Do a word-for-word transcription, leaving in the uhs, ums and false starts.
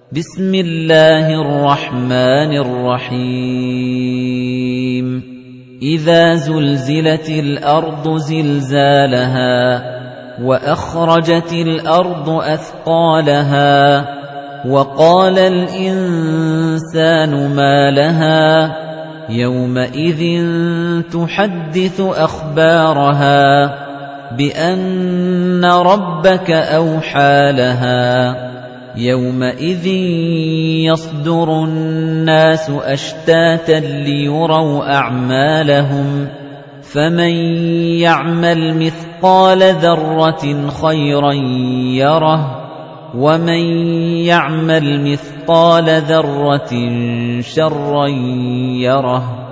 بسم الله الرحمن الرحيم إذا زلزلت الأرض زلزالها وأخرجت الأرض أثقالها وقال الإنسان ما لها يومئذ تحدث أخبارها بأن ربك أوحى لها يومئذ يصدر الناس أشتاتا ليروا أعمالهم فمن يعمل مثقال ذرة خيرا يره ومن يعمل مثقال ذرة شرا يره